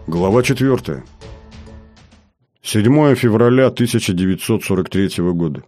Глава 4. 7 февраля 1943 года.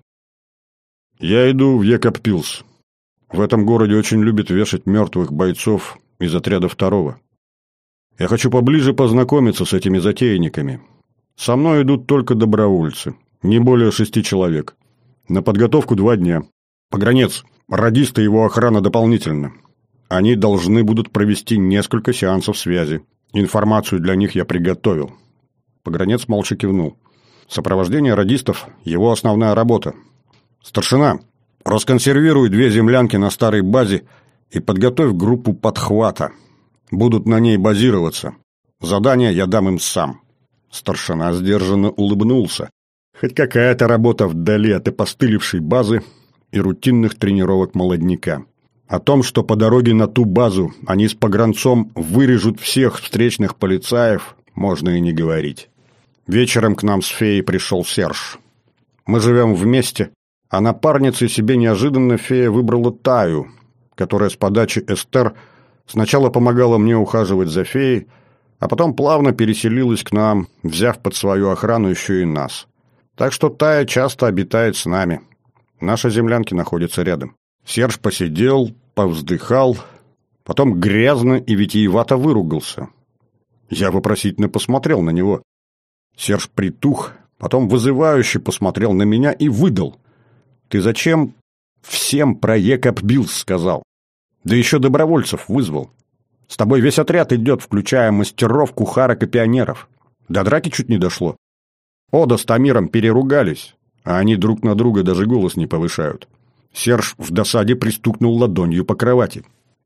Я иду в Екабпилс. В этом городе очень любят вешать мертвых бойцов из отряда 2-го. Я хочу поближе познакомиться с этими затейниками. Со мной идут только добровольцы, не более 6 человек. На подготовку 2 дня. Погранец, радисты и его охрана дополнительно. Они должны будут провести несколько сеансов связи. Информацию для них я приготовил. Погранец молча кивнул. Сопровождение радистов – его основная работа. Старшина, расконсервируй 2 землянки на старой базе и подготовь группу подхвата. Будут на ней базироваться. Задание я дам им сам. Старшина сдержанно улыбнулся. Хоть какая-то работа вдали от опостылевшей базы и рутинных тренировок молодняка. О том, что по дороге на ту базу они с погранцом вырежут всех встречных полицаев, можно и не говорить. Вечером к нам с феей пришел Серж. Мы живем вместе, а напарницей себе неожиданно фея выбрала Таю, которая с подачи Эстер сначала помогала мне ухаживать за феей, а потом плавно переселилась к нам, взяв под свою охрану еще и нас. Так что Тая часто обитает с нами. Наши землянки находятся рядом. Серж посидел, повздыхал, потом грязно и витиевато выругался. Я вопросительно посмотрел на него. Серж притух, потом вызывающе посмотрел на меня и выдал. «Ты зачем всем про Екабпилс сказал? Да еще добровольцев вызвал. С тобой весь отряд идет, включая мастеров, кухарок и пионеров. До драки чуть не дошло. Ода с Тамиром переругались, а они друг на друга даже голос не повышают». Серж в досаде пристукнул ладонью по кровати.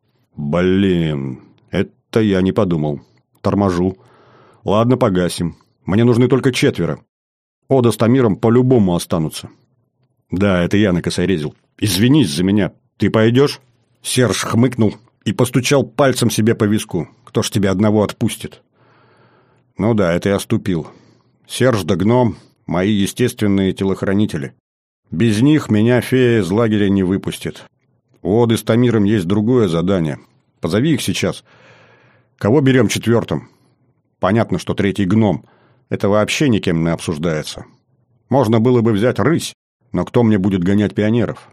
«Блин, это я не подумал. Торможу. Ладно, погасим. Мне нужны только 4. Ода с Тамиром по-любому останутся». «Да, это я накосорезил. Извинись за меня. Ты пойдешь?» Серж хмыкнул и постучал пальцем себе по виску. «Кто ж тебя одного отпустит?» «Ну да, это я оступил. Серж да Гном – мои естественные телохранители. Без них меня фея из лагеря не выпустит. У Оды с Тамиром есть другое задание. Позови их сейчас. Кого берем 4-м? Понятно, что 3-й Гном. Это вообще никем не обсуждается. Можно было бы взять Рысь, но кто мне будет гонять пионеров?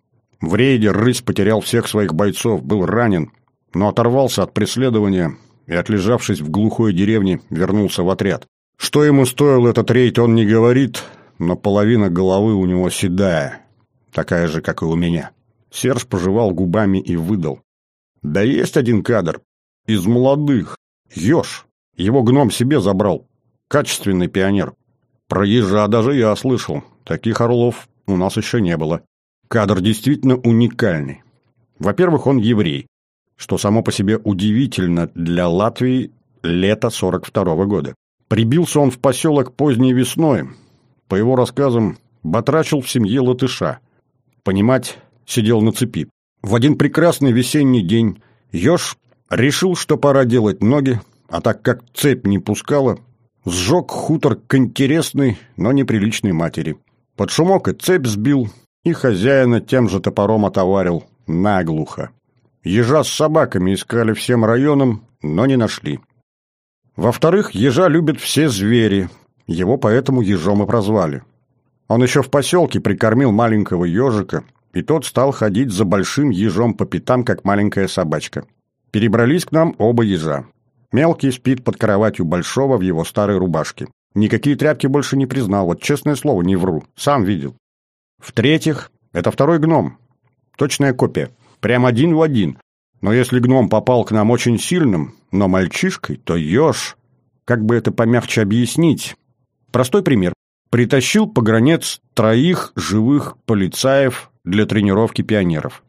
В рейде Рысь потерял всех своих бойцов, был ранен, но оторвался от преследования и, отлежавшись в глухой деревне, вернулся в отряд. Что ему стоил этот рейд, он не говорит, но половина головы у него седая, такая же, как и у меня. Серж пожевал губами и выдал. Да есть один кадр. Из молодых. Ёж. Его Гном себе забрал. Качественный пионер. Про ежа даже я слышал. Таких орлов у нас еще не было. Кадр действительно уникальный. Во-первых, он еврей, что само по себе удивительно для Латвии лета 42-го года. Прибился он в поселок поздней весной. По его рассказам, батрачил в семье латыша. Понимать, сидел на цепи. В один прекрасный весенний день еж решил, что пора делать ноги, а так как цепь не пускала, сжег хутор к интересной, но неприличной матери. Под шумок и цепь сбил, и хозяина тем же топором отоварил наглухо. Ежа с собаками искали всем районам, но не нашли. Во-вторых, ежа любят все звери. Его поэтому ежом и прозвали. Он еще в поселке прикормил маленького ежика, и тот стал ходить за большим ежом по пятам, как маленькая собачка. Перебрались к нам оба ежа. Мелкий спит под кроватью большого в его старой рубашке. Никакие тряпки больше не признал, вот честное слово, не вру, сам видел. В-третьих, это 2-й Гном. Точная копия, прям 1 в 1. Но если Гном попал к нам очень сильным, но мальчишкой, то еж, как бы это помягче объяснить... Простой пример. Притащил погранец 3 живых полицаев для тренировки пионеров.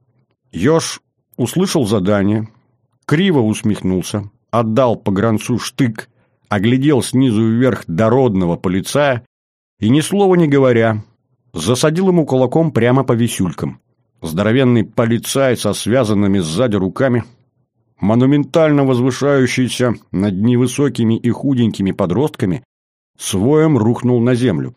Еж услышал задание, криво усмехнулся, отдал погранцу штык, оглядел снизу вверх дородного полицая и, ни слова не говоря, засадил ему кулаком прямо по висюлькам. Здоровенный полицай со связанными сзади руками, монументально возвышающийся над невысокими и худенькими подростками, с воем рухнул на землю.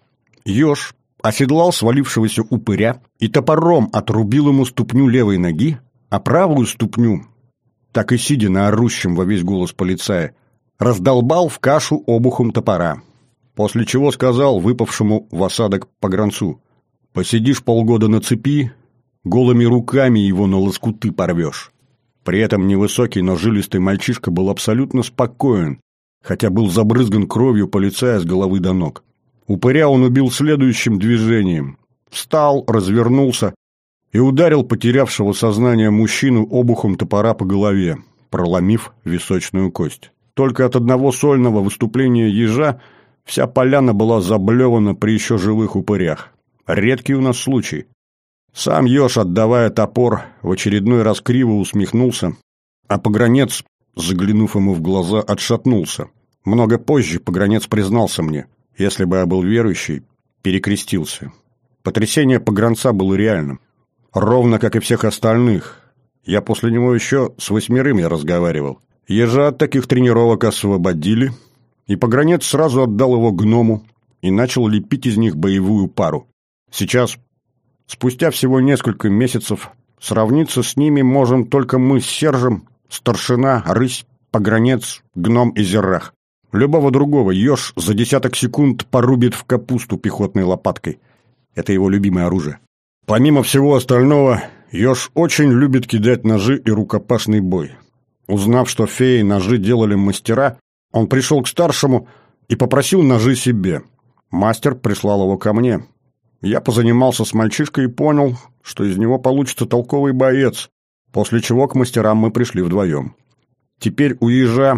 Еж оседлал свалившегося упыря и топором отрубил ему ступню левой ноги, а правую ступню, так и сидя на орущем во весь голос полицая, раздолбал в кашу обухом топора. После чего сказал выпавшему в осадок погранцу: «Посидишь полгода на цепи, голыми руками его на лоскуты порвешь». При этом невысокий, но жилистый мальчишка был абсолютно спокоен, хотя был забрызган кровью полицая с головы до ног. Упыря он убил следующим движением. Встал, развернулся и ударил потерявшего сознание мужчину обухом топора по голове, проломив височную кость. Только от одного сольного выступления ежа вся поляна была заблевана при еще живых упырях. Редкий у нас случай. Сам еж, отдавая топор, в очередной раз криво усмехнулся, а погранец, заглянув ему в глаза, отшатнулся. Много позже погранец признался мне: если бы я был верующий, перекрестился. Потрясение погранца было реальным. Ровно как и всех остальных. Я после него еще с 8 разговаривал. Ежа от таких тренировок освободили, и погранец сразу отдал его гному и начал лепить из них боевую пару. Сейчас, спустя всего несколько месяцев, сравниться с ними можем только мы с Сержем, старшина, рысь, погранец, гном и зеррах. Любого другого еж за десяток секунд порубит в капусту пехотной лопаткой. Это его любимое оружие. Помимо всего остального, еж очень любит кидать ножи и рукопашный бой. Узнав, что феи ножи делали мастера, он пришел к старшему и попросил ножи себе. Мастер прислал его ко мне. Я позанимался с мальчишкой и понял, что из него получится толковый боец, после чего к мастерам мы пришли вдвоем. Теперь у ежа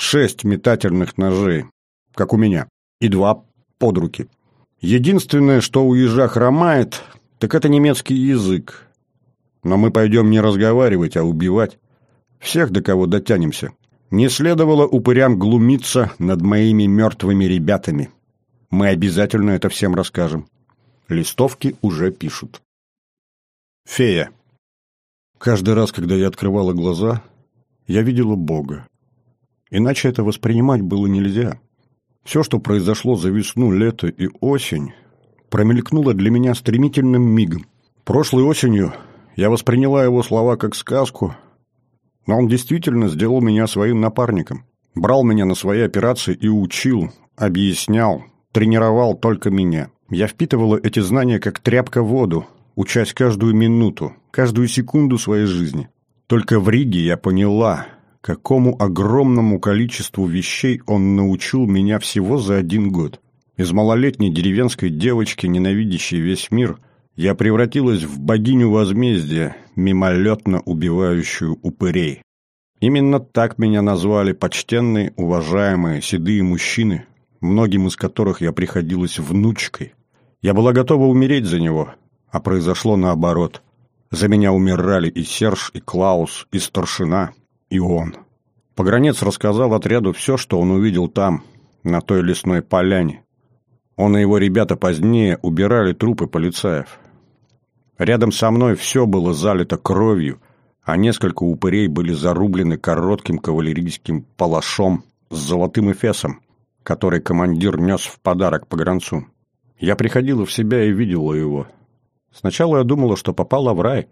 6 метательных ножей, как у меня, и 2 под руки. Единственное, что у ежа хромает, так это немецкий язык. Но мы пойдем не разговаривать, а убивать. Всех, до кого дотянемся. Не следовало упырям глумиться над моими мертвыми ребятами. Мы обязательно это всем расскажем. Листовки уже пишут. Фея. Каждый раз, когда я открывала глаза, я видела Бога. Иначе это воспринимать было нельзя. Все, что произошло за весну, лето и осень, промелькнуло для меня стремительным мигом. Прошлой осенью я восприняла его слова как сказку, но он действительно сделал меня своим напарником. Брал меня на свои операции и учил, объяснял, тренировал только меня. Я впитывала эти знания как тряпка в воду, учась каждую минуту, каждую секунду своей жизни. Только в Риге я поняла, какому огромному количеству вещей он научил меня всего за 1 год. Из малолетней деревенской девочки, ненавидящей весь мир, я превратилась в богиню возмездия, мимолетно убивающую упырей. Именно так меня назвали почтенные, уважаемые, седые мужчины, многим из которых я приходилась внучкой. Я была готова умереть за него, а произошло наоборот. За меня умирали и Серж, и Клаус, и старшина, и он. Погранец рассказал отряду все, что он увидел там, на той лесной поляне. Он и его ребята позднее убирали трупы полицаев. Рядом со мной все было залито кровью, а несколько упырей были зарублены коротким кавалерийским палашом с золотым эфесом, который командир нес в подарок погранцу. Я приходила в себя и видела его. Сначала я думала, что попала в рай,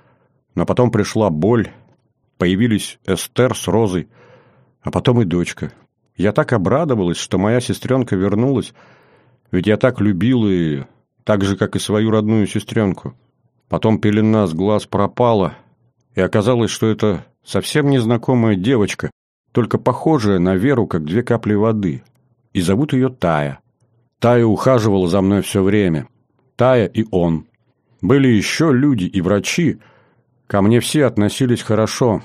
но потом пришла боль, появились Эстер с Розой, а потом и дочка. Я так обрадовалась, что моя сестренка вернулась, ведь я так любила ее, так же, как и свою родную сестренку. Потом пелена с глаз пропала, и оказалось, что это совсем незнакомая девочка, только похожая на Веру, как 2 капли воды. И зовут ее Тая. Тая ухаживала за мной все время. Тая и он. Были еще люди и врачи. Ко мне все относились хорошо.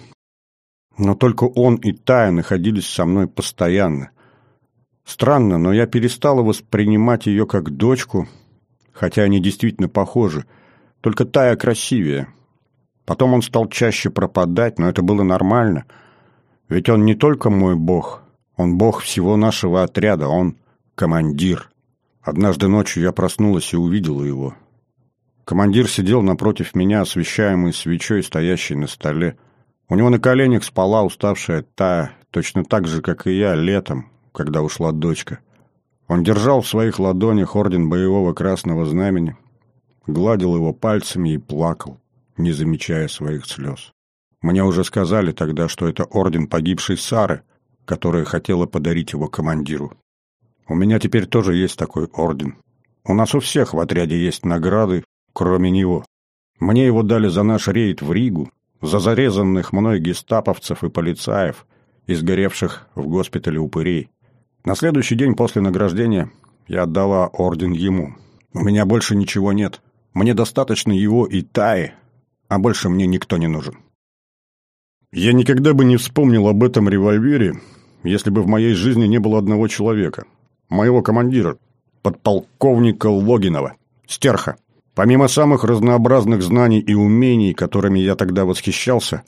Но только он и Тая находились со мной постоянно. Странно, но я перестала воспринимать ее как дочку, хотя они действительно похожи. Только Тая красивее. Потом он стал чаще пропадать, но это было нормально. Ведь он не только мой бог, он бог всего нашего отряда, он командир. Однажды ночью я проснулась и увидела его. Командир сидел напротив меня, освещаемый свечой, стоящей на столе. У него на коленях спала уставшая Тая, точно так же, как и я, летом, когда ушла дочка. Он держал в своих ладонях орден боевого красного знамени, гладил его пальцами и плакал, не замечая своих слез. Мне уже сказали тогда, что это орден погибшей Сары, которая хотела подарить его командиру. У меня теперь тоже есть такой орден. У нас у всех в отряде есть награды, кроме него. Мне его дали за наш рейд в Ригу, за зарезанных мной гестаповцев и полицаев, изгоревших в госпитале упырей. На следующий день после награждения я отдала орден ему. У меня больше ничего нет. Мне достаточно его и Таи, а больше мне никто не нужен. Я никогда бы не вспомнил об этом револьвере, если бы в моей жизни не было одного человека. Моего командира, подполковника Логинова, стерха. Помимо самых разнообразных знаний и умений, которыми я тогда восхищался,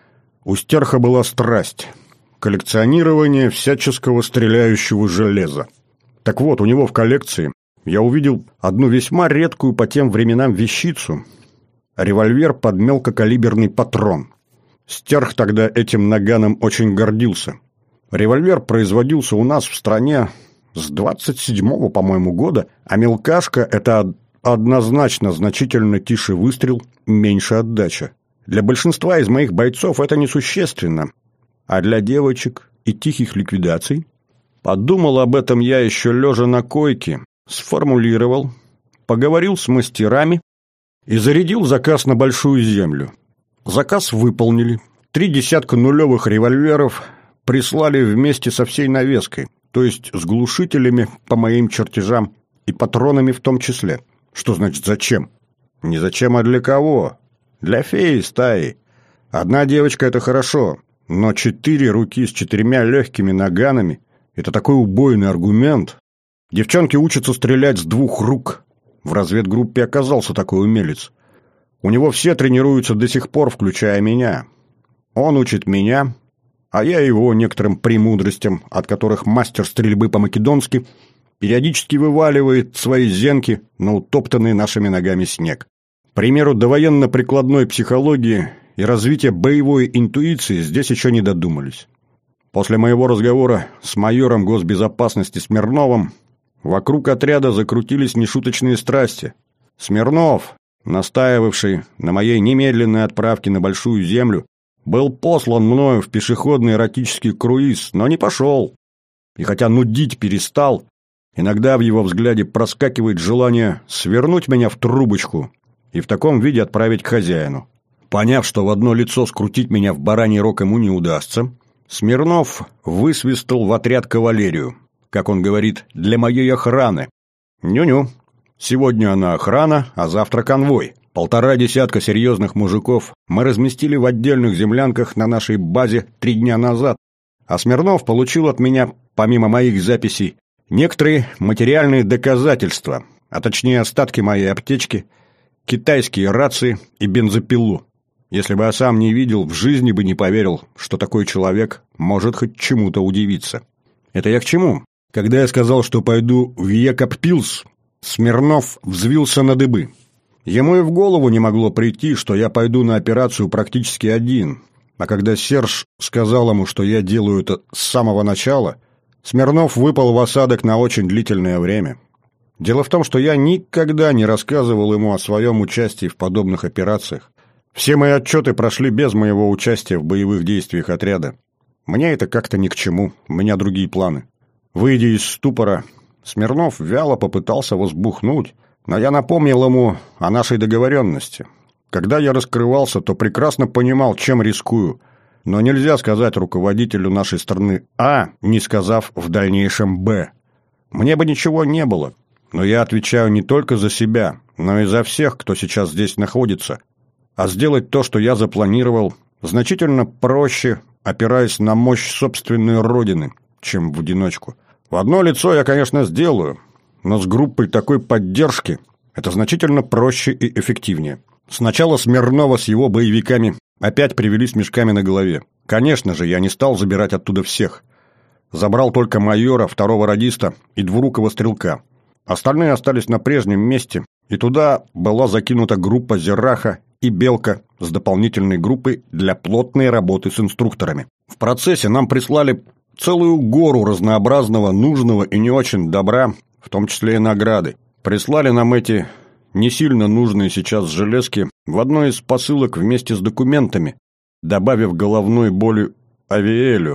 у стерха была страсть – коллекционирование всяческого стреляющего железа. Так вот, у него в коллекции я увидел одну весьма редкую по тем временам вещицу – револьвер под мелкокалиберный патрон. Стерх тогда этим наганом очень гордился. Револьвер производился у нас в стране с 27-го, по-моему, года, а мелкашка – это однозначно значительно тише выстрел, меньше отдача. Для большинства из моих бойцов это несущественно, а для девочек и тихих ликвидаций? Подумал об этом я еще лежа на койке, сформулировал, поговорил с мастерами и зарядил заказ на Большую Землю. Заказ выполнили. 3 десятка нулевых револьверов прислали вместе со всей навеской, то есть с глушителями по моим чертежам и патронами в том числе. Что значит зачем? Не зачем, а для кого? Для феи стаи. Одна девочка – это хорошо, но 4 руки с 4 легкими наганами – это такой убойный аргумент. Девчонки учатся стрелять с 2 рук. В разведгруппе оказался такой умелец. У него все тренируются до сих пор, включая меня. Он учит меня, а я его некоторым премудростям, от которых мастер стрельбы по-македонски периодически вываливает свои зенки на утоптанный нашими ногами снег. К примеру, довоенно-прикладной психологии и развития боевой интуиции здесь еще не додумались. После моего разговора с майором госбезопасности Смирновым вокруг отряда закрутились нешуточные страсти. Смирнов, настаивавший на моей немедленной отправке на Большую Землю, был послан мною в пешеходный эротический круиз, но не пошел. И хотя нудить перестал, иногда в его взгляде проскакивает желание свернуть меня в трубочку и в таком виде отправить к хозяину. Поняв, что в одно лицо скрутить меня в бараний рог ему не удастся, Смирнов высвистал в отряд кавалерию, как он говорит, для моей охраны. Ню-ню. Сегодня она охрана, а завтра конвой. 1,5 десятка серьезных мужиков мы разместили в отдельных землянках на нашей базе 3 дня назад, а Смирнов получил от меня, помимо моих записей, некоторые материальные доказательства, а точнее остатки моей аптечки, китайские рации и бензопилу. Если бы я сам не видел, в жизни бы не поверил, что такой человек может хоть чему-то удивиться. Это я к чему? Когда я сказал, что пойду в Екаппилс, Смирнов взвился на дыбы. Ему и в голову не могло прийти, что я пойду на операцию практически один. А когда Серж сказал ему, что я делаю это с самого начала, Смирнов выпал в осадок на очень длительное время. Дело в том, что я никогда не рассказывал ему о своем участии в подобных операциях. Все мои отчеты прошли без моего участия в боевых действиях отряда. Мне это как-то ни к чему, у меня другие планы. Выйдя из ступора, Смирнов вяло попытался возбухнуть, но я напомнил ему о нашей договоренности. Когда я раскрывался, то прекрасно понимал, чем рискую, но нельзя сказать руководителю нашей страны «А», не сказав в дальнейшем «Б». Мне бы ничего не было, но я отвечаю не только за себя, но и за всех, кто сейчас здесь находится. А сделать то, что я запланировал, значительно проще, опираясь на мощь собственной родины, чем в одиночку. В одно лицо я, конечно, сделаю, но с группой такой поддержки это значительно проще и эффективнее. Сначала Смирнова с его боевиками опять привели с мешками на голове. Конечно же, я не стал забирать оттуда всех. Забрал только майора, 2-го радиста и двурукого стрелка. Остальные остались на прежнем месте, и туда была закинута группа Зераха и Белка с дополнительной группой для плотной работы с инструкторами. В процессе нам прислали целую гору разнообразного, нужного и не очень добра, в том числе и награды. Прислали нам эти не сильно нужные сейчас железки в одной из посылок вместе с документами, добавив головной боли Авиэлю,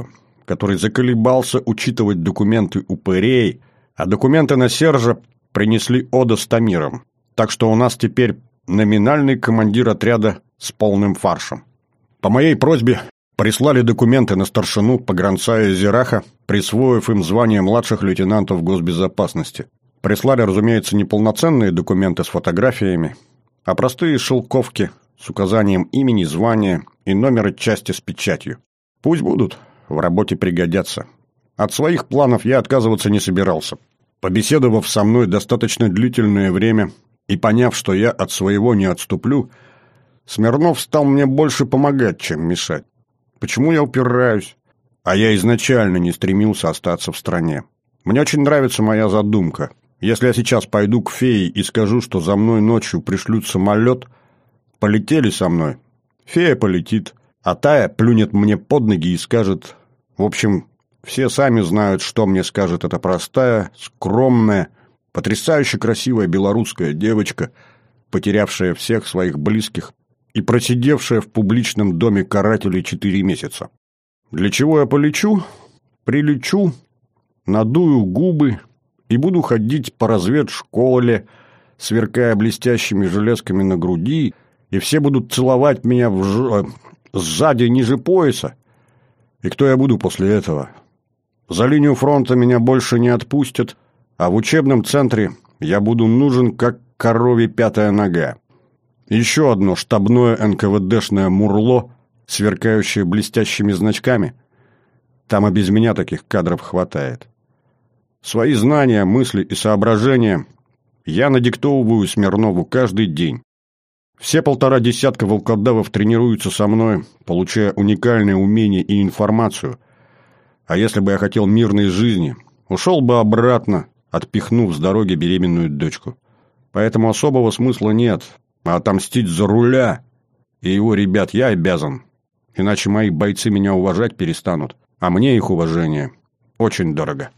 который заколебался учитывать документы упырей, а документы на Сержа принесли Ода с Тамиром. Так что у нас теперь номинальный командир отряда с полным фаршем. По моей просьбе прислали документы на старшину погранца и Зираха, присвоив им звание младших лейтенантов госбезопасности. Прислали, разумеется, не полноценные документы с фотографиями, а простые шелковки с указанием имени, звания и номера части с печатью. Пусть будут, в работе пригодятся. От своих планов я отказываться не собирался. Побеседовав со мной достаточно длительное время и поняв, что я от своего не отступлю, Смирнов стал мне больше помогать, чем мешать. Почему я упираюсь? А я изначально не стремился остаться в стране. Мне очень нравится моя задумка. Если я сейчас пойду к фее и скажу, что за мной ночью пришлют самолет, полетели со мной. Фея полетит, а Тая плюнет мне под ноги и скажет... В общем, все сами знают, что мне скажет эта простая, скромная, потрясающе красивая белорусская девочка, потерявшая всех своих близких и просидевшая в публичном доме карателей 4 месяца. Для чего я полечу? Прилечу, надую губы и буду ходить по разведшколе, сверкая блестящими железками на груди, и все будут целовать меня сзади ниже пояса. И кто я буду после этого? За линию фронта меня больше не отпустят, а в учебном центре я буду нужен, как корове пятая нога. Еще одно штабное НКВДшное мурло, сверкающее блестящими значками. Там и без меня таких кадров хватает. Свои знания, мысли и соображения я надиктовываю Смирнову каждый день. Все 1,5 десятка волкодавов тренируются со мной, получая уникальные умения и информацию. А если бы я хотел мирной жизни, ушел бы обратно, отпихнув с дороги беременную дочку. Поэтому особого смысла нет. А отомстить за Руля и его ребят я обязан. Иначе мои бойцы меня уважать перестанут. А мне их уважение очень дорого.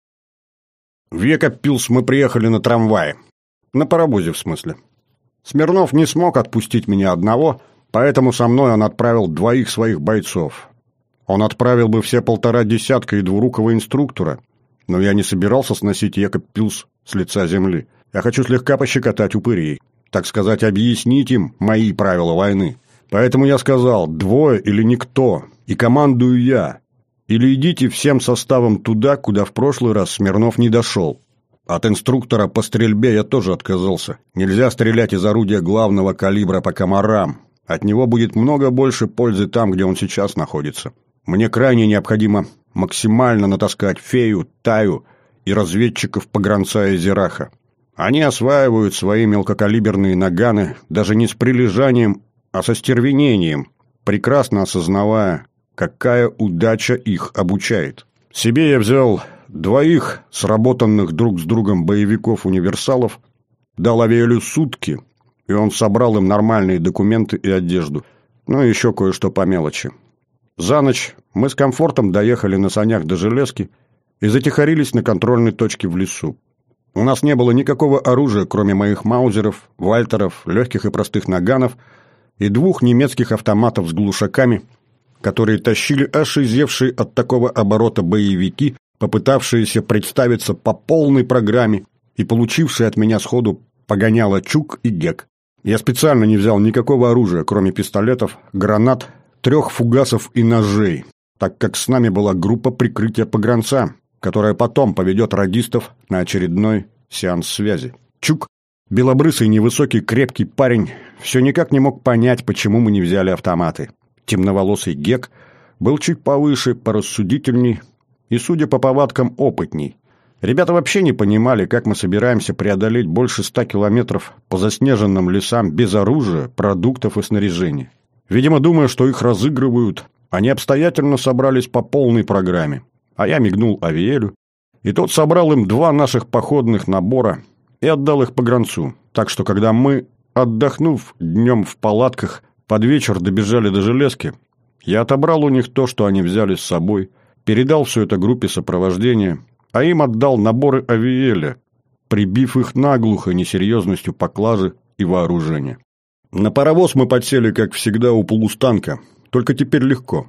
В Екаппилс мы приехали на трамвае. На паровозе, в смысле. Смирнов не смог отпустить меня одного, поэтому со мной он отправил 2 своих бойцов. Он отправил бы все 1,5 десятка и двурукого инструктора, но я не собирался сносить Екаппилс с лица земли. Я хочу слегка пощекотать упырей. Так сказать, объяснить им мои правила войны. Поэтому я сказал, 2 или никто, и командую я. Или идите всем составом туда, куда в прошлый раз Смирнов не дошел. От инструктора по стрельбе я тоже отказался. Нельзя стрелять из орудия главного калибра по комарам. От него будет много больше пользы там, где он сейчас находится. Мне крайне необходимо максимально натаскать фею, Таю и разведчиков погранца и Зираха. Они осваивают свои мелкокалиберные наганы даже не с прилежанием, а со стервенением, прекрасно осознавая, какая удача их обучает. Себе я взял 2 сработанных друг с другом боевиков-универсалов, дал Авиэлю сутки, и он собрал им нормальные документы и одежду, ну и еще кое-что по мелочи. За ночь мы с комфортом доехали на санях до Железки и затихарились на контрольной точке в лесу. У нас не было никакого оружия, кроме моих маузеров, вальтеров, легких и простых наганов и 2 немецких автоматов с глушаками, которые тащили аж изевшие от такого оборота боевики, попытавшиеся представиться по полной программе и получившие от меня сходу погоняло Чук и Гек. Я специально не взял никакого оружия, кроме пистолетов, гранат, 3 фугасов и ножей, так как с нами была группа прикрытия погранца, которая потом поведет радистов на очередной сеанс связи. Чук, белобрысый, невысокий, крепкий парень, все никак не мог понять, почему мы не взяли автоматы. Темноволосый Гек был чуть повыше, порассудительней и, судя по повадкам, опытней. Ребята вообще не понимали, как мы собираемся преодолеть больше 100 километров по заснеженным лесам без оружия, продуктов и снаряжения. Видимо, думая, что их разыгрывают, они обстоятельно собрались по полной программе. А я мигнул Авиэлю, и тот собрал им 2 наших походных набора и отдал их погранцу. Так что, когда мы, отдохнув днем в палатках, под вечер добежали до Железки, я отобрал у них то, что они взяли с собой, передал все это группе сопровождения, а им отдал наборы Авиэля, прибив их наглухо несерьезностью поклажи и вооружения. На паровоз мы подсели, как всегда, у полустанка, только теперь легко.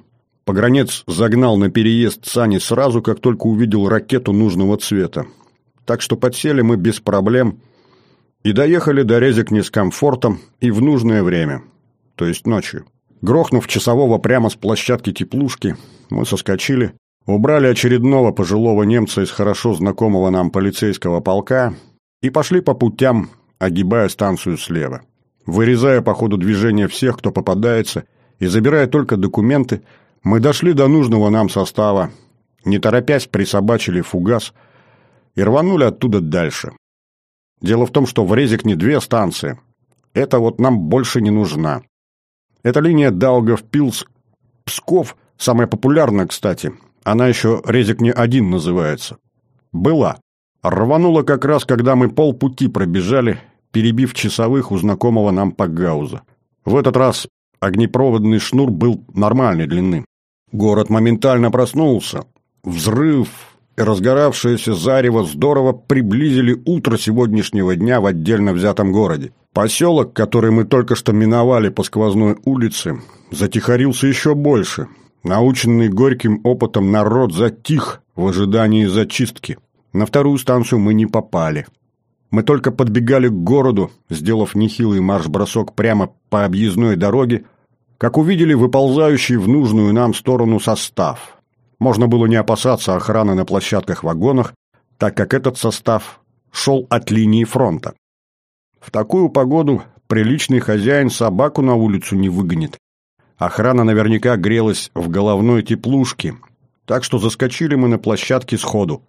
Погранец загнал на переезд сани сразу, как только увидел ракету нужного цвета. Так что подсели мы без проблем и доехали до Резекни с комфортом и в нужное время, то есть ночью. Грохнув часового прямо с площадки теплушки, мы соскочили, убрали очередного пожилого немца из хорошо знакомого нам полицейского полка и пошли по путям, огибая станцию слева. Вырезая по ходу движения всех, кто попадается, и забирая только документы, мы дошли до нужного нам состава, не торопясь присобачили фугас и рванули оттуда дальше. Дело в том, что в Резекне 2 станции. Это вот нам больше не нужна. Эта линия Даугавпилс-Псков, самая популярная, кстати. Она еще Резекне-1 называется. Была. Рванула как раз, когда мы полпути пробежали, перебив часовых у знакомого нам Пакгауза. В этот раз огнепроводный шнур был нормальной длины. Город моментально проснулся. Взрыв и разгоравшееся зарево здорово приблизили утро сегодняшнего дня в отдельно взятом городе. Поселок, который мы только что миновали по сквозной улице, затихарился еще больше. Наученный горьким опытом народ затих в ожидании зачистки. На вторую станцию мы не попали. Мы только подбегали к городу, сделав нехилый марш-бросок прямо по объездной дороге, как увидели выползающий в нужную нам сторону состав. Можно было не опасаться охраны на площадках-вагонах, так как этот состав шел от линии фронта. В такую погоду приличный хозяин собаку на улицу не выгонит. Охрана наверняка грелась в головной теплушке, так что заскочили мы на площадке сходу.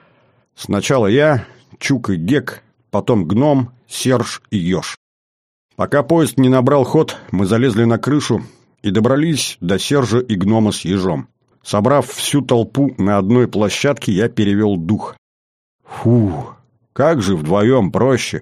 Сначала я, Чук и Гек, потом Гном, Серж и Ёж. Пока поезд не набрал ход, мы залезли на крышу и добрались до Сержа и Гнома с Ежом. Собрав всю толпу на одной площадке, я перевел дух. Фу, как же вдвоем проще.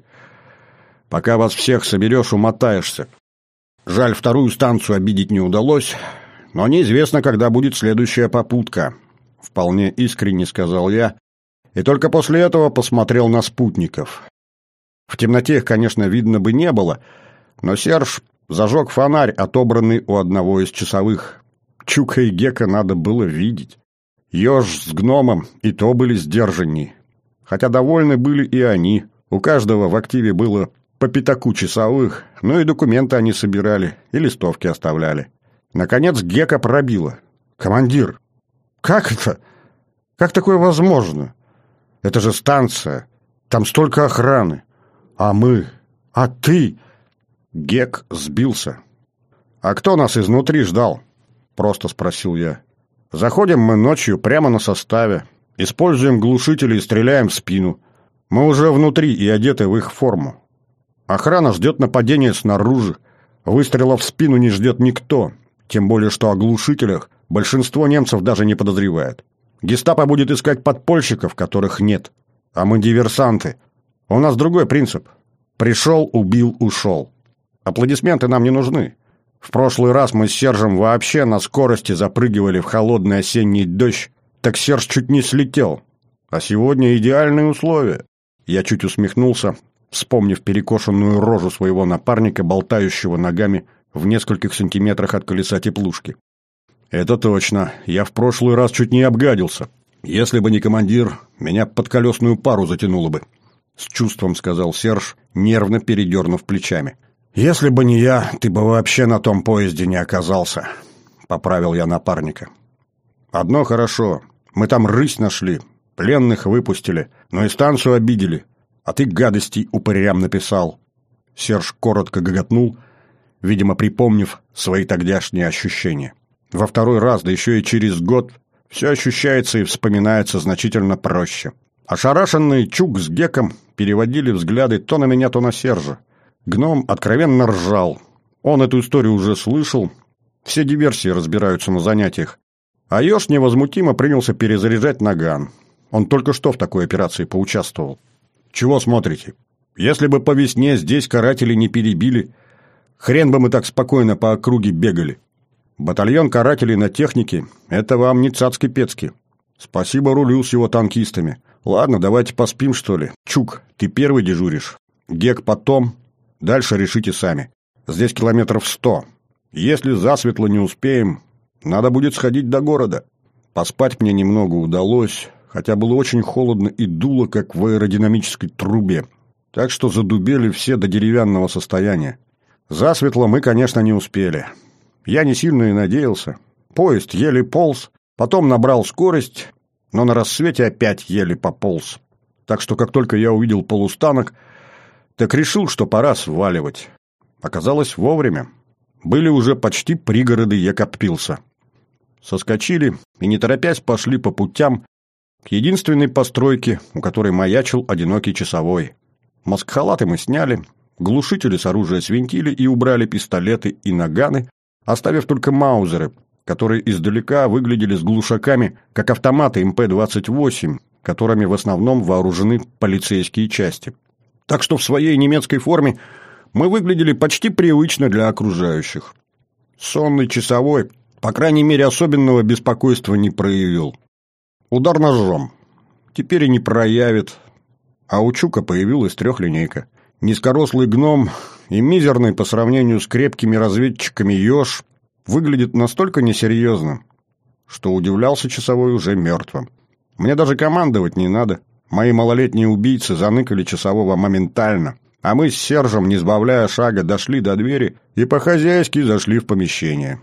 Пока вас всех соберешь, умотаешься. Жаль, вторую станцию обидеть не удалось, но неизвестно, когда будет следующая попутка. Вполне искренне сказал я, и только после этого посмотрел на спутников. В темноте их, конечно, видно бы не было, но Серж зажег фонарь, отобранный у одного из часовых. Чука и Гека надо было видеть. Ёж с Гномом и то были сдержанней. Хотя довольны были и они. У каждого в активе было по 5 часовых, но и документы они собирали, и листовки оставляли. Наконец Гека пробила. «Командир, как это? Как такое возможно? Это же станция. Там столько охраны. А мы? А ты?» Гек сбился. «А кто нас изнутри ждал?» — просто спросил я. «Заходим мы ночью прямо на составе, используем глушители и стреляем в спину. Мы уже внутри и одеты в их форму. Охрана ждет нападения снаружи. Выстрелов в спину не ждет никто, тем более что о глушителях большинство немцев даже не подозревает. Гестапо будет искать подпольщиков, которых нет. А мы диверсанты. У нас другой принцип. Пришел, убил, ушел. Аплодисменты нам не нужны. В прошлый раз мы с Сержем вообще на скорости запрыгивали в холодный осенний дождь, так Серж чуть не слетел. А сегодня идеальные условия». Я чуть усмехнулся, вспомнив перекошенную рожу своего напарника, болтающего ногами в нескольких сантиметрах от колеса теплушки. «Это точно. Я в прошлый раз чуть не обгадился. Если бы не командир, меня под колесную пару затянуло бы», — с чувством сказал Серж, нервно передернув плечами. «Если бы не я, ты бы вообще на том поезде не оказался», — поправил я напарника. «Одно хорошо. Мы там рысь нашли, пленных выпустили, но и станцию обидели. А ты гадостей упырям написал». Серж коротко гоготнул, видимо, припомнив свои тогдашние ощущения. Во второй раз, да еще и через год, все ощущается и вспоминается значительно проще. Ошарашенные Чук с Геком переводили взгляды то на меня, то на Сержа. Гном откровенно ржал. Он эту историю уже слышал. Все диверсии разбираются на занятиях. А Ёж невозмутимо принялся перезаряжать наган. Он только что в такой операции поучаствовал. «Чего смотрите? Если бы по весне здесь каратели не перебили, хрен бы мы так спокойно по округе бегали. Батальон карателей на технике — это вам не цацки-пецки. Спасибо рулю с его танкистами. Ладно, давайте поспим, что ли. Чук, ты первый дежуришь. Гек потом. Дальше решите сами. Здесь километров 100. Если засветло не успеем, Надо будет сходить до города. Поспать мне немного удалось, хотя было очень холодно и дуло, как в аэродинамической трубе. Так что задубели все до деревянного состояния. Засветло мы, конечно, не успели. Я не сильно и надеялся. Поезд еле полз, потом набрал скорость, но на рассвете опять еле пополз. Так что как только я увидел полустанок, так решил, что пора сваливать. Оказалось, вовремя. Были уже почти пригороды Екабпилса. Соскочили и, не торопясь, пошли по путям к единственной постройке, у которой маячил одинокий часовой. Маскхалаты мы сняли, глушители с оружия свинтили и убрали пистолеты и наганы, оставив только маузеры, которые издалека выглядели с глушаками, как автоматы МП-28, которыми в основном вооружены полицейские части. Так что в своей немецкой форме мы выглядели почти привычно для окружающих. Сонный часовой, по крайней мере, особенного беспокойства не проявил. Удар ножом. Теперь и не проявит. А у Чука появилась трехлинейка. Низкорослый гном и мизерный по сравнению с крепкими разведчиками еж выглядит настолько несерьезно, что удивлялся часовой уже мертвым. Мне даже командовать не надо. Мои малолетние убийцы заныкали часового моментально, а мы с Сержем, не сбавляя шага, дошли до двери и по-хозяйски зашли в помещение.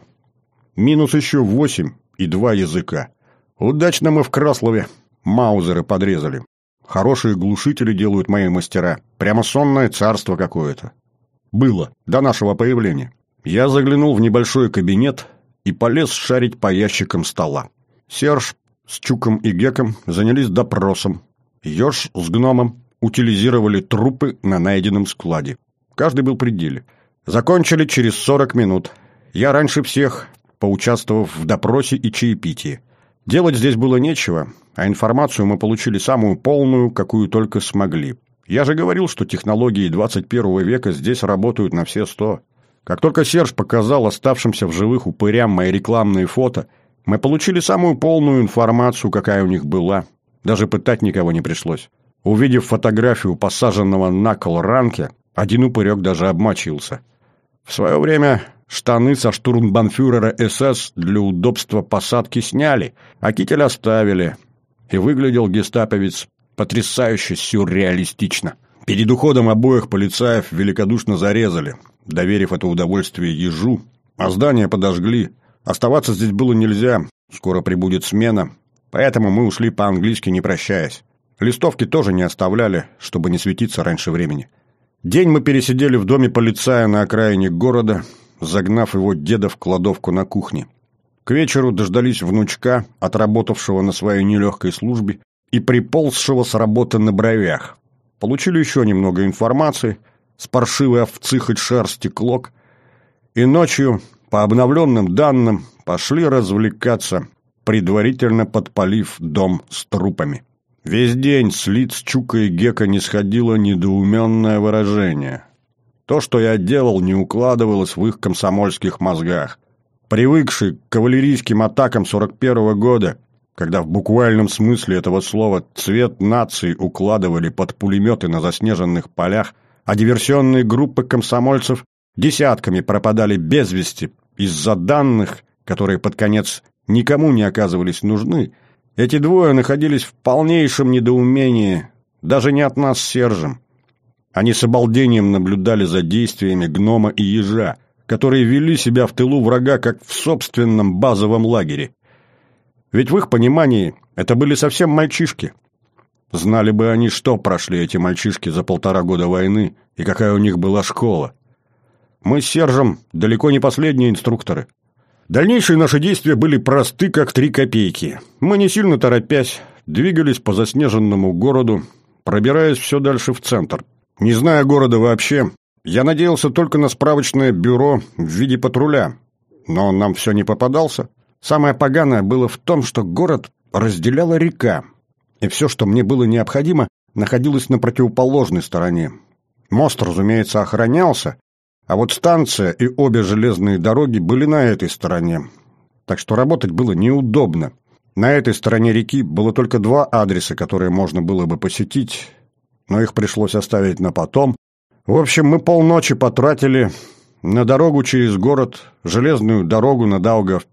Минус еще 8 и 2 языка. Удачно мы в Краслове маузеры подрезали. Хорошие глушители делают мои мастера. Прямо сонное царство какое-то. Было, до нашего появления. Я заглянул в небольшой кабинет и полез шарить по ящикам стола. Серж с Чуком и Геком занялись допросом. Еж с гномом утилизировали трупы на найденном складе. Каждый был при деле. Закончили через 40 минут. Я раньше всех, поучаствовав в допросе и чаепитии. Делать здесь было нечего, а информацию мы получили самую полную, какую только смогли. Я же говорил, что технологии 21 века здесь работают на все 100. Как только Серж показал оставшимся в живых упырям мои рекламные фото, мы получили самую полную информацию, какая у них была. Даже пытать никого не пришлось. Увидев фотографию посаженного на кол Ранке, один упырек даже обмочился. В свое время штаны со штурмбанфюрера СС для удобства посадки сняли, а китель оставили. И выглядел гестаповец потрясающе сюрреалистично. Перед уходом обоих полицаев великодушно зарезали, доверив это удовольствие ежу, а здание подожгли. Оставаться здесь было нельзя, скоро прибудет смена, поэтому мы ушли по-английски, не прощаясь. Листовки тоже не оставляли, чтобы не светиться раньше времени. День мы пересидели в доме полицая на окраине города, загнав его деда в кладовку на кухне. К вечеру дождались внучка, отработавшего на своей нелегкой службе, и приползшего с работы на бровях. Получили еще немного информации, с паршивой овцы хоть шерсти клок, и ночью, по обновленным данным, пошли развлекаться, предварительно подпалив дом с трупами. Весь день с лиц Чука и Гека не сходило недоуменное выражение. То, что я делал, не укладывалось в их комсомольских мозгах. Привыкший к кавалерийским атакам 41-го года, когда в буквальном смысле этого слова цвет нации укладывали под пулеметы на заснеженных полях, а диверсионные группы комсомольцев десятками пропадали без вести из-за данных, которые под конец никому не оказывались нужны, эти двое находились в полнейшем недоумении, даже не от нас с Сержем. Они с обалдением наблюдали за действиями гнома и ежа, которые вели себя в тылу врага, как в собственном базовом лагере. Ведь в их понимании это были совсем мальчишки. Знали бы они, что прошли эти мальчишки за 1,5 года войны и какая у них была школа. Мы с Сержем далеко не последние инструкторы. Дальнейшие наши действия были просты, как 3 копейки. Мы, не сильно торопясь, двигались по заснеженному городу, пробираясь все дальше в центр. Не зная города вообще, я надеялся только на справочное бюро в виде патруля. Но он нам все не попадался. Самое поганое было в том, что город разделяла река, и все, что мне было необходимо, находилось на противоположной стороне. Мост, разумеется, охранялся, а вот станция и обе железные дороги были на этой стороне, так что работать было неудобно. На этой стороне реки было только 2 адреса, которые можно было бы посетить, но их пришлось оставить на потом. В общем, мы полночи потратили на дорогу через город, железную дорогу на Даугавпилс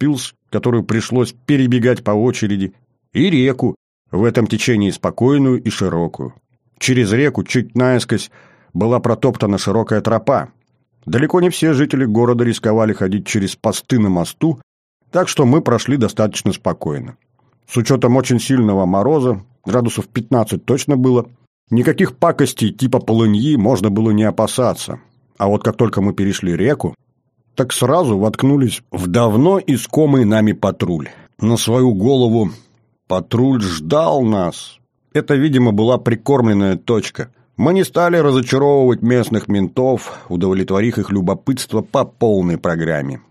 которую пришлось перебегать по очереди, и реку, в этом течении спокойную и широкую. Через реку, чуть наискось, была протоптана широкая тропа. Далеко не все жители города рисковали ходить через посты на мосту, так что мы прошли достаточно спокойно. С учетом очень сильного мороза, градусов 15 точно было, никаких пакостей типа полыньи можно было не опасаться. А вот как только мы перешли реку, так сразу воткнулись в давно искомый нами патруль. На свою голову патруль ждал нас. Это, видимо, была прикормленная точка. Мы не стали разочаровывать местных ментов, удовлетворив их любопытство по полной программе.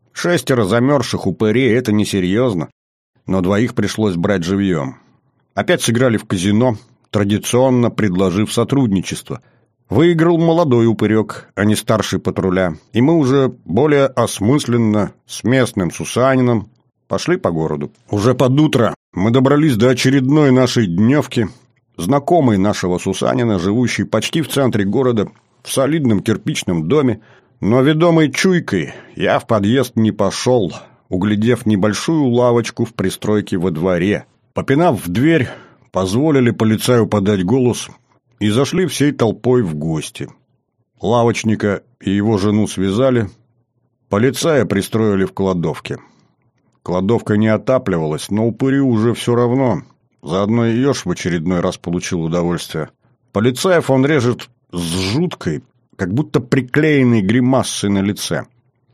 6 замерзших упырей – это несерьезно, но 2 пришлось брать живьем. Опять сыграли в казино, традиционно предложив сотрудничество. Выиграл молодой упырек, а не старший патруля, и мы уже более осмысленно с местным Сусанином пошли по городу. Уже под утро мы добрались до очередной нашей дневки, знакомой нашего Сусанина, живущей почти в центре города, в солидном кирпичном доме, но, ведомой чуйкой, я в подъезд не пошел, углядев небольшую лавочку в пристройке во дворе. Попинав в дверь, позволили полицаю подать голос и зашли всей толпой в гости. Лавочника и его жену связали, полицая пристроили в кладовке. Кладовка не отапливалась, но упырю уже все равно. Заодно и еж в очередной раз получил удовольствие. Полицаев он режет с жуткой, как будто приклеенной гримассой на лице.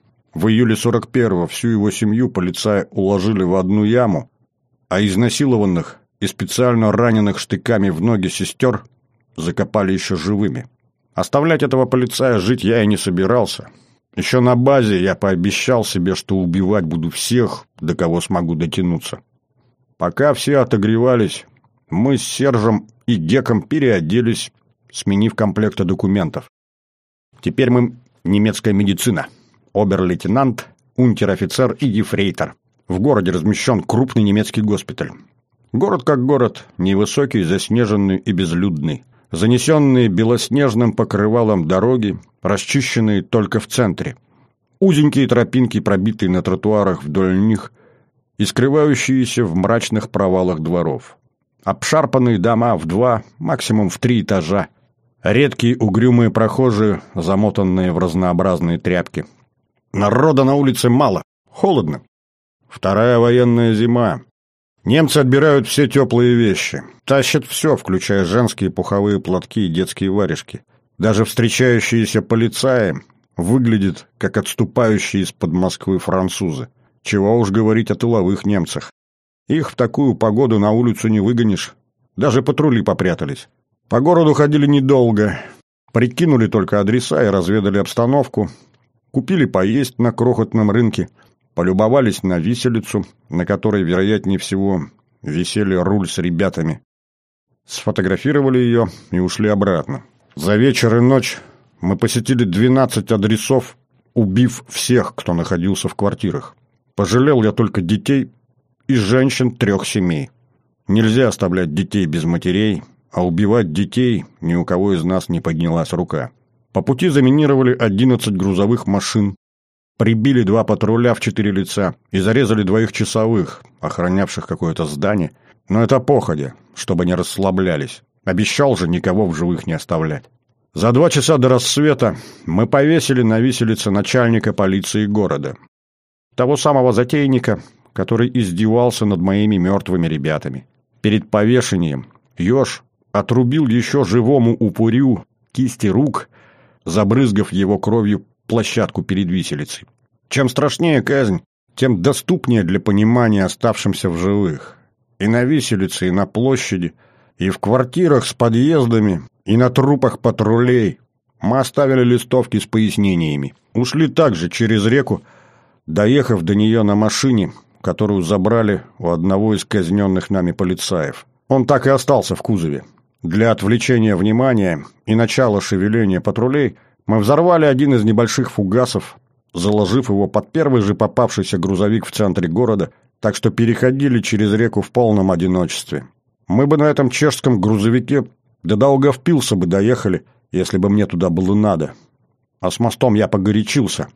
В июле 41-го всю его семью полицаи уложили в одну яму, а изнасилованных и специально раненых штыками в ноги сестер закопали еще живыми. Оставлять этого полицая жить я и не собирался. Еще на базе я пообещал себе, что убивать буду всех, до кого смогу дотянуться. Пока все отогревались, мы с Сержем и Геком переоделись, сменив комплекты документов. Теперь мы немецкая медицина. Обер-лейтенант, унтер-офицер и ефрейтор. В городе размещен крупный немецкий госпиталь. Город как город, невысокий, заснеженный и безлюдный. Занесенные белоснежным покрывалом дороги, расчищенные только в центре. Узенькие тропинки, пробитые на тротуарах вдоль них, и скрывающиеся в мрачных провалах дворов. Обшарпанные дома в 2, максимум в 3 этажа. Редкие угрюмые прохожие, замотанные в разнообразные тряпки. Народа на улице мало, холодно. Вторая военная зима. Немцы отбирают все теплые вещи. Тащат все, включая женские пуховые платки и детские варежки. Даже встречающиеся полицаи выглядят, как отступающие из-под Москвы французы. Чего уж говорить о тыловых немцах. Их в такую погоду на улицу не выгонишь. Даже патрули попрятались. По городу ходили недолго. Прикинули только адреса и разведали обстановку. Купили поесть на крохотном рынке. Полюбовались на виселицу, на которой, вероятнее всего, висели руль с ребятами. Сфотографировали ее и ушли обратно. За вечер и ночь мы посетили 12 адресов, убив всех, кто находился в квартирах. Пожалел я только детей и женщин 3 семей. Нельзя оставлять детей без матерей, а убивать детей ни у кого из нас не поднялась рука. По пути заминировали 11 грузовых машин, прибили 2 патруля в 4 лица и зарезали 2 часовых, охранявших какое-то здание. Но это походя, чтобы не расслаблялись. Обещал же никого в живых не оставлять. За 2 часа до рассвета мы повесили на виселице начальника полиции города. Того самого затейника, который издевался над моими мертвыми ребятами. Перед повешением еж отрубил еще живому упырю кисти рук, забрызгав его кровью площадку перед виселицей. Чем страшнее казнь, тем доступнее для понимания оставшимся в живых. И на виселице, и на площади, и в квартирах с подъездами, и на трупах патрулей мы оставили листовки с пояснениями. Ушли также через реку, доехав до нее на машине, которую забрали у одного из казненных нами полицаев. Он так и остался в кузове. Для отвлечения внимания и начала шевеления патрулей мы взорвали один из небольших фугасов, заложив его под первый же попавшийся грузовик в центре города, так что переходили через реку в полном одиночестве. Мы бы на этом чешском грузовике до Даугавпилса бы доехали, если бы мне туда было надо. А с мостом я погорячился.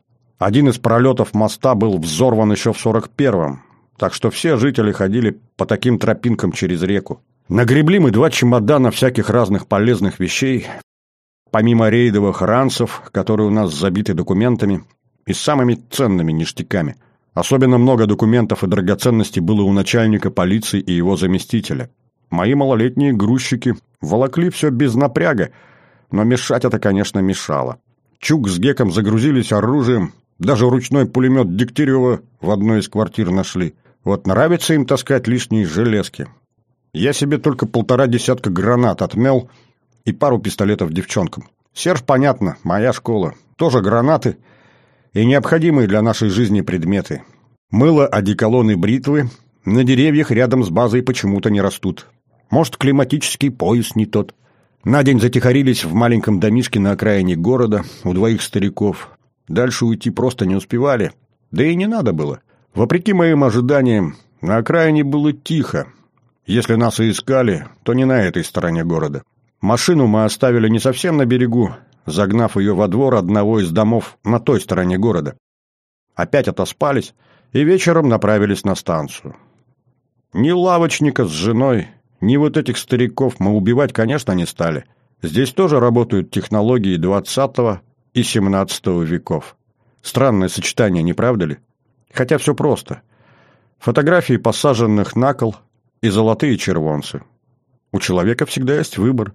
Один из пролетов моста был взорван еще в 41-м, так что все жители ходили по таким тропинкам через реку. Нагребли мы 2 чемодана всяких разных полезных вещей, помимо рейдовых ранцев, которые у нас забиты документами, и самыми ценными ништяками. Особенно много документов и драгоценностей было у начальника полиции и его заместителя. Мои малолетние грузчики волокли все без напряга, но мешать это, конечно, мешало. Чук с Геком загрузились оружием, даже ручной пулемет Дегтярева в одной из квартир нашли. Вот нравится им таскать лишние железки. Я себе только 1,5 десятка гранат отмел и пару пистолетов девчонкам. Серж, понятно, моя школа. Тоже гранаты и необходимые для нашей жизни предметы. Мыло, одеколон и бритвы на деревьях рядом с базой почему-то не растут. Может, климатический пояс не тот. На день затихарились в маленьком домишке на окраине города у 2 стариков. Дальше уйти просто не успевали. Да и не надо было. Вопреки моим ожиданиям, на окраине было тихо. Если нас и искали, то не на этой стороне города. Машину мы оставили не совсем на берегу, загнав ее во двор одного из домов на той стороне города. Опять отоспались и вечером направились на станцию. Ни лавочника с женой, ни вот этих стариков мы убивать, конечно, не стали. Здесь тоже работают технологии 20 и 17 веков. Странное сочетание, не правда ли? Хотя все просто. Фотографии посаженных на кол и золотые червонцы. У человека всегда есть выбор.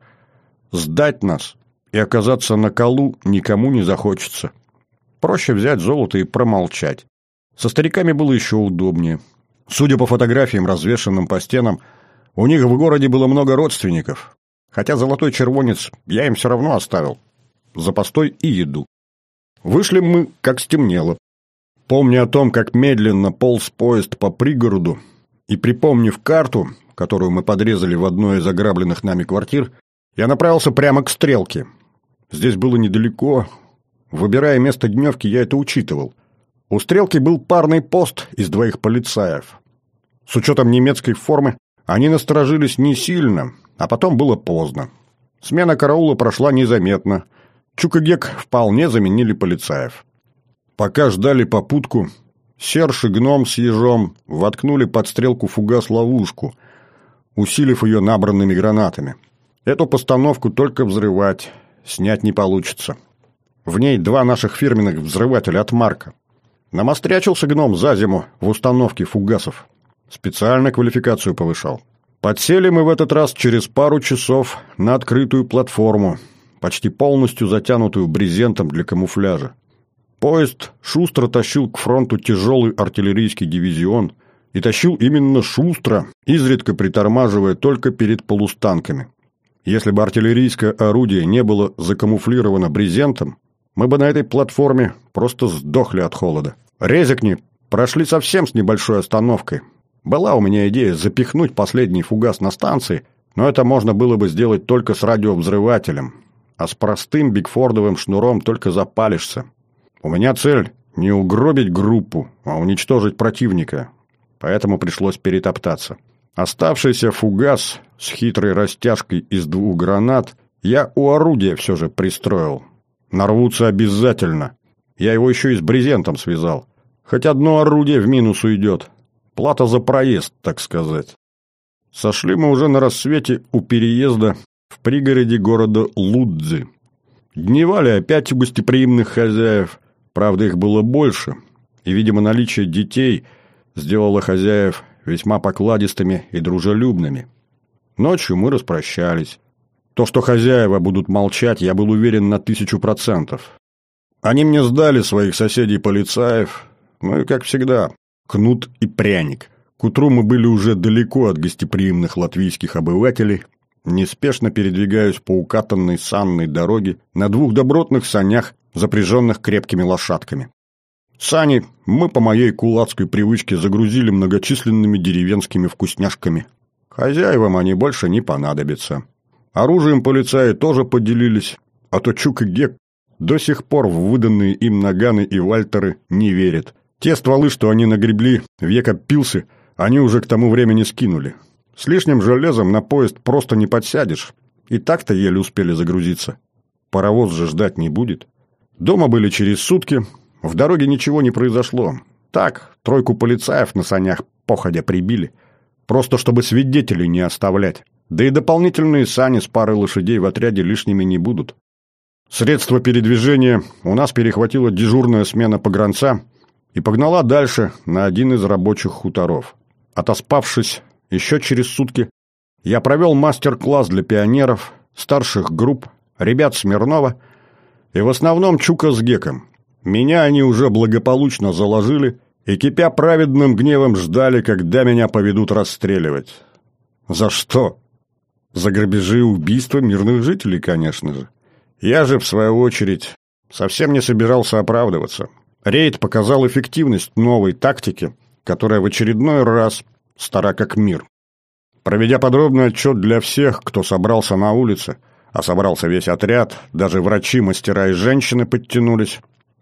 Сдать нас и оказаться на колу никому не захочется. Проще взять золото и промолчать. Со стариками было еще удобнее. Судя по фотографиям, развешанным по стенам, у них в городе было много родственников. Хотя золотой червонец я им все равно оставил. За постой и еду. Вышли мы, как стемнело. Помня о том, как медленно полз поезд по пригороду, и припомнив карту, которую мы подрезали в одной из ограбленных нами квартир, я направился прямо к Стрелке. Здесь было недалеко. Выбирая место дневки, я это учитывал. У Стрелки был парный пост из 2 полицаев. С учетом немецкой формы они насторожились не сильно, а потом было поздно. Смена караула прошла незаметно. Чук и Гек вполне заменили полицаев. Пока ждали попутку, Серж и Гном с Ежом воткнули под Стрелку фугас-ловушку, усилив ее набранными гранатами. Эту постановку только взрывать, снять не получится. В ней 2 наших фирменных взрывателя от Марка. Намострячился Гном за зиму в установке фугасов. Специально квалификацию повышал. Подсели мы в этот раз через пару часов на открытую платформу, почти полностью затянутую брезентом для камуфляжа. Поезд шустро тащил к фронту тяжелый артиллерийский дивизион, и тащил именно шустро, изредка притормаживая только перед полустанками. Если бы артиллерийское орудие не было закамуфлировано брезентом, мы бы на этой платформе просто сдохли от холода. Резекни прошли совсем с небольшой остановкой. Была у меня идея запихнуть последний фугас на станции, но это можно было бы сделать только с радиовзрывателем, а с простым бигфордовым шнуром только запалишься. У меня цель не угробить группу, а уничтожить противника, поэтому пришлось перетоптаться. Оставшийся фугас с хитрой растяжкой из 2 гранат я у орудия все же пристроил. Нарвутся обязательно. Я его еще и с брезентом связал. Хоть одно орудие в минус уйдет. Плата за проезд, так сказать. Сошли мы уже на рассвете у переезда в пригороде города Лудзи. Дневали опять у гостеприимных хозяев. Правда, их было больше. И, видимо, наличие детей сделало хозяев весьма покладистыми и дружелюбными. Ночью мы распрощались. То, что хозяева будут молчать, я был уверен на 1000%. Они мне сдали своих соседей-полицаев, ну и, как всегда, кнут и пряник. К утру мы были уже далеко от гостеприимных латвийских обывателей, неспешно передвигаясь по укатанной санной дороге на 2 добротных санях, запряженных крепкими лошадками. Сани мы по моей кулацкой привычке загрузили многочисленными деревенскими вкусняшками. Хозяевам они больше не понадобятся. Оружием полицаи тоже поделились, а то Чук и Гек до сих пор в выданные им наганы и вальтеры не верят. Те стволы, что они нагребли в Екаппилсе, они уже к тому времени скинули. С лишним железом на поезд просто не подсядешь. И так-то еле успели загрузиться. Паровоз же ждать не будет. Дома были через сутки. В дороге ничего не произошло. Так, 3 полицаев на санях походя прибили. Просто чтобы свидетелей не оставлять. Да и дополнительные сани с парой лошадей в отряде лишними не будут. Средства передвижения у нас перехватила дежурная смена погранца и погнала дальше на один из рабочих хуторов. Отоспавшись еще через сутки, я провел мастер-класс для пионеров, старших групп, ребят Смирнова и в основном Чука с Геком. Меня они уже благополучно заложили и, кипя праведным гневом, ждали, когда меня поведут расстреливать. За что? За грабежи и убийства мирных жителей, конечно же. Я же, в свою очередь, совсем не собирался оправдываться. Рейд показал эффективность новой тактики, которая в очередной раз стара как мир. Проведя подробный отчет для всех, кто собрался на улице, а собрался весь отряд, даже врачи, мастера и женщины подтянулись,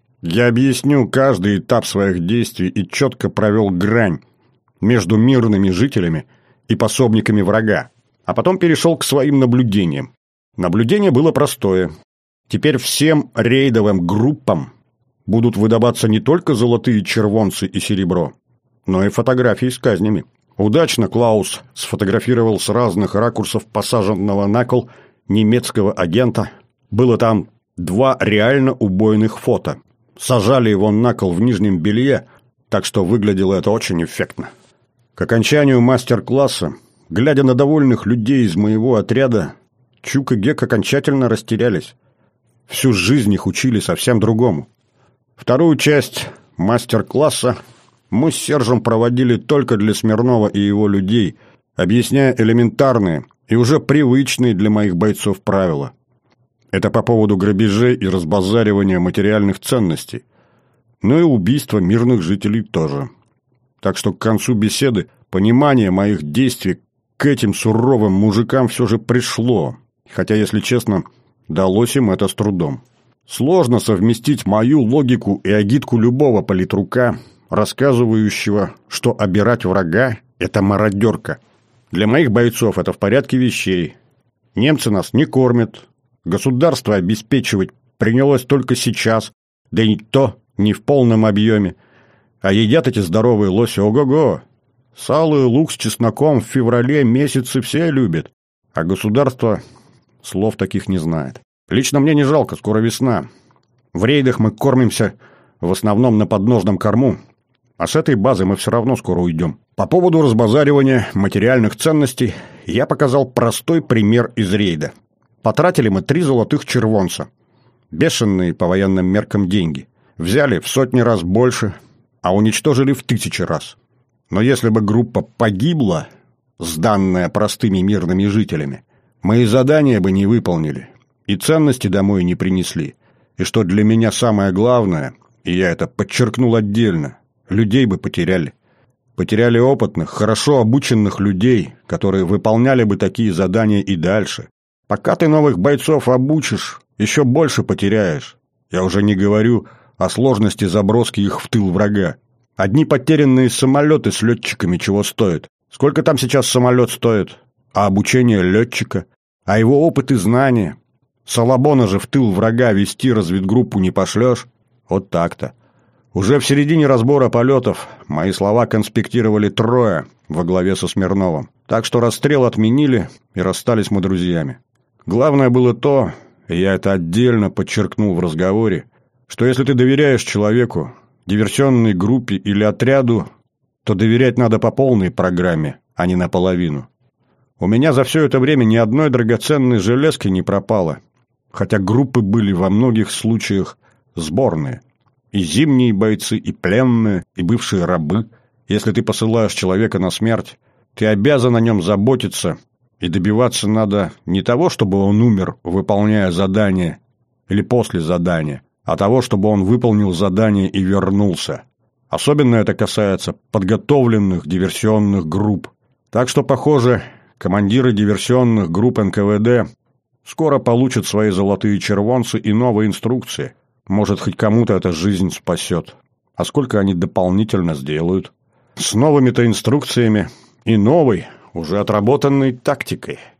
я объяснил каждый этап своих действий и четко провел грань между мирными жителями и пособниками врага, а потом перешел к своим наблюдениям. Наблюдение было простое. Теперь всем рейдовым группам будут выдаваться не только золотые червонцы и серебро, но и фотографии с казнями. Удачно Клаус сфотографировал с разных ракурсов посаженного на кол немецкого агента. Было там 2 реально убойных фото. Сажали его на кол в нижнем белье, так что выглядело это очень эффектно. К окончанию мастер-класса, глядя на довольных людей из моего отряда, Чук и Гек окончательно растерялись. Всю жизнь их учили совсем другому. Вторую часть мастер-класса мы с Сержем проводили только для Смирнова и его людей, объясняя элементарные и уже привычные для моих бойцов правила. Это по поводу грабежей и разбазаривания материальных ценностей, но и убийства мирных жителей тоже. Так что к концу беседы понимание моих действий к этим суровым мужикам все же пришло, хотя, если честно, далось им это с трудом. Сложно совместить мою логику и агитку любого политрука, рассказывающего, что обирать врага – это мародерка. Для моих бойцов это в порядке вещей. Немцы нас не кормят, государство обеспечивать принялось только сейчас, да и то не в полном объеме. А едят эти здоровые лоси ого-го. Сало и лук с чесноком в феврале месяце все любят, а государство слов таких не знает. Лично мне не жалко, скоро весна. В рейдах мы кормимся в основном на подножном корму, а с этой базы мы все равно скоро уйдем. По поводу разбазаривания материальных ценностей я показал простой пример из рейда. Потратили мы 3 золотых червонца. Бешеные по военным меркам деньги. Взяли в 100 раз больше, а уничтожили в 1000 раз. Но если бы группа погибла, сданная простыми мирными жителями, мы и задания бы не выполнили, и ценности домой не принесли. И что для меня самое главное, и я это подчеркнул отдельно, людей бы потеряли. Потеряли опытных, хорошо обученных людей, которые выполняли бы такие задания и дальше. Пока ты новых бойцов обучишь, еще больше потеряешь. Я уже не говорю о сложности заброски их в тыл врага. Одни потерянные самолеты с летчиками чего стоят? Сколько там сейчас самолет стоит? А обучение летчика? А его опыт и знания? Салабона же в тыл врага вести разведгруппу не пошлешь. Вот так-то. Уже в середине разбора полетов мои слова конспектировали 3 во главе со Смирновым. Так что расстрел отменили, и расстались мы друзьями. Главное было то, и я это отдельно подчеркнул в разговоре, что если ты доверяешь человеку, диверсионной группе или отряду, то доверять надо по полной программе, а не наполовину. У меня за все это время ни одной драгоценной железки не пропало, хотя группы были во многих случаях сборные. И зимние бойцы, и пленные, и бывшие рабы. Если ты посылаешь человека на смерть, ты обязан о нем заботиться, и добиваться надо не того, чтобы он умер, выполняя задание, или после задания, а того, чтобы он выполнил задание и вернулся. Особенно это касается подготовленных диверсионных групп. Так что, похоже, командиры диверсионных групп НКВД скоро получат свои золотые червонцы и новые инструкции. Может, хоть кому-то эта жизнь спасет. А сколько они дополнительно сделают? С новыми-то инструкциями и новой, уже отработанной тактикой.